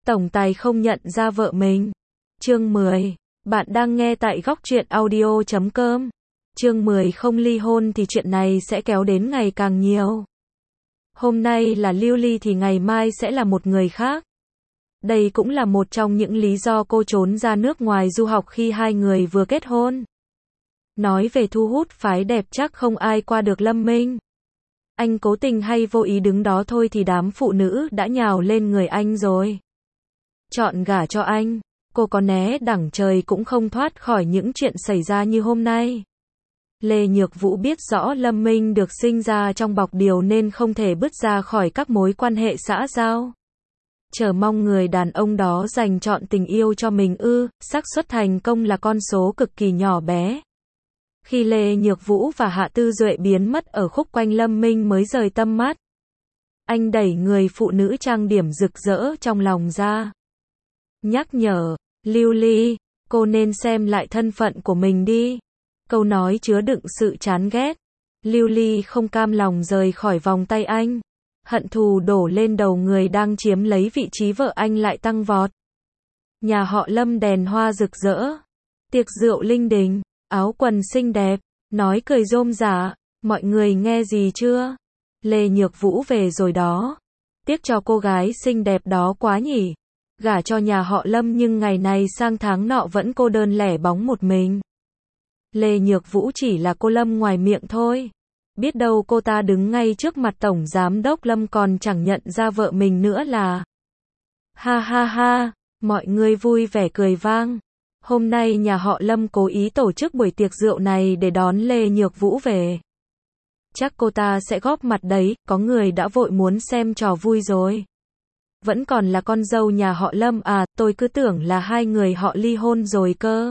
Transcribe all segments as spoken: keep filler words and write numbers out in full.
Tổng tài không nhận ra vợ mình. Chương mười. Bạn đang nghe tại góc truyện audio chấm com. Chương mười. Không ly hôn thì chuyện này sẽ kéo đến ngày càng nhiều. Hôm nay là Lưu Ly thì ngày mai sẽ là một người khác. Đây cũng là một trong những lý do cô trốn ra nước ngoài du học khi hai người vừa kết hôn. Nói về thu hút phái đẹp chắc không ai qua được Lâm Minh. Anh cố tình hay vô ý đứng đó thôi thì đám phụ nữ đã nhào lên người anh rồi. Chọn gả cho anh, cô có né đằng trời cũng không thoát khỏi những chuyện xảy ra như hôm nay. Lê Nhược Vũ biết rõ Lâm Minh được sinh ra trong bọc điều nên không thể bứt ra khỏi các mối quan hệ xã giao. Chờ mong người đàn ông đó dành trọn tình yêu cho mình ư, xác suất thành công là con số cực kỳ nhỏ bé. Khi Lê Nhược Vũ và Hạ Tư Duệ biến mất ở khúc quanh Lâm Minh mới rời tâm mắt. Anh đẩy người phụ nữ trang điểm rực rỡ trong lòng ra. Nhắc nhở, Lưu Ly, cô nên xem lại thân phận của mình đi. Câu nói chứa đựng sự chán ghét. Lưu Ly không cam lòng rời khỏi vòng tay anh. Hận thù đổ lên đầu người đang chiếm lấy vị trí vợ anh lại tăng vọt. Nhà họ Lâm đèn hoa rực rỡ. Tiệc rượu linh đình, áo quần xinh đẹp, nói cười rôm rả. Mọi người nghe gì chưa? Lê Nhược Vũ về rồi đó. Tiếc cho cô gái xinh đẹp đó quá nhỉ. Gả cho nhà họ Lâm nhưng ngày này sang tháng nọ vẫn cô đơn lẻ bóng một mình. Lê Nhược Vũ chỉ là cô Lâm ngoài miệng thôi. Biết đâu cô ta đứng ngay trước mặt Tổng Giám đốc Lâm còn chẳng nhận ra vợ mình nữa là. Ha ha ha, mọi người vui vẻ cười vang. Hôm nay nhà họ Lâm cố ý tổ chức buổi tiệc rượu này để đón Lê Nhược Vũ về. Chắc cô ta sẽ góp mặt đấy, có người đã vội muốn xem trò vui rồi. Vẫn còn là con dâu nhà họ Lâm à, tôi cứ tưởng là hai người họ ly hôn rồi cơ.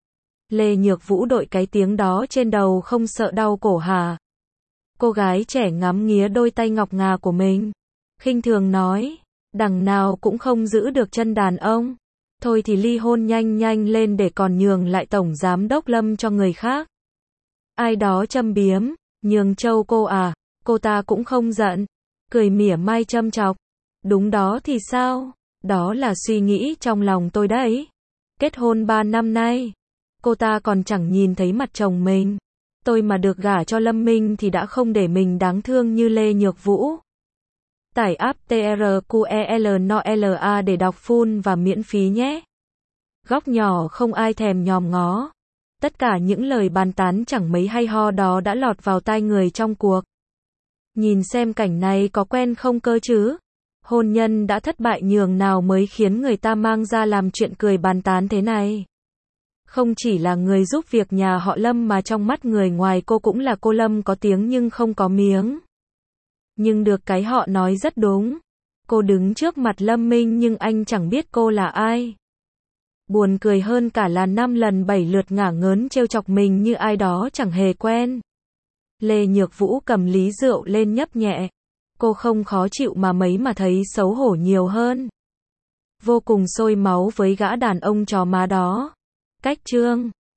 Lê Nhược Vũ đội cái tiếng đó trên đầu không sợ đau cổ hả? Cô gái trẻ ngắm nghía đôi tay ngọc ngà của mình. Khinh thường nói, đằng nào cũng không giữ được chân đàn ông. Thôi thì ly hôn nhanh nhanh lên để còn nhường lại Tổng Giám đốc Lâm cho người khác. Ai đó châm biếm, nhường châu cô à, cô ta cũng không giận. Cười mỉa mai châm chọc. Đúng đó thì sao? Đó là suy nghĩ trong lòng tôi đấy. Kết hôn ba năm nay, cô ta còn chẳng nhìn thấy mặt chồng mình. Tôi mà được gả cho Lâm Minh thì đã không để mình đáng thương như Lê Nhược Vũ. Tải app TRQELNOLA để đọc full và miễn phí nhé. Góc nhỏ không ai thèm nhòm ngó. Tất cả những lời bàn tán chẳng mấy hay ho đó đã lọt vào tai người trong cuộc. Nhìn xem cảnh này có quen không cơ chứ? Hôn nhân đã thất bại nhường nào mới khiến người ta mang ra làm chuyện cười bàn tán thế này. Không chỉ là người giúp việc nhà họ Lâm mà trong mắt người ngoài cô cũng là cô Lâm có tiếng nhưng không có miếng. Nhưng được cái họ nói rất đúng. Cô đứng trước mặt Lâm Minh nhưng anh chẳng biết cô là ai. Buồn cười hơn cả là năm lần bảy lượt ngả ngớn trêu chọc mình như ai đó chẳng hề quen. Lê Nhược Vũ cầm ly rượu lên nhấp nhẹ. Cô không khó chịu mà mấy mà thấy xấu hổ nhiều hơn. Vô cùng sôi máu với gã đàn ông chó má đó. Cách chương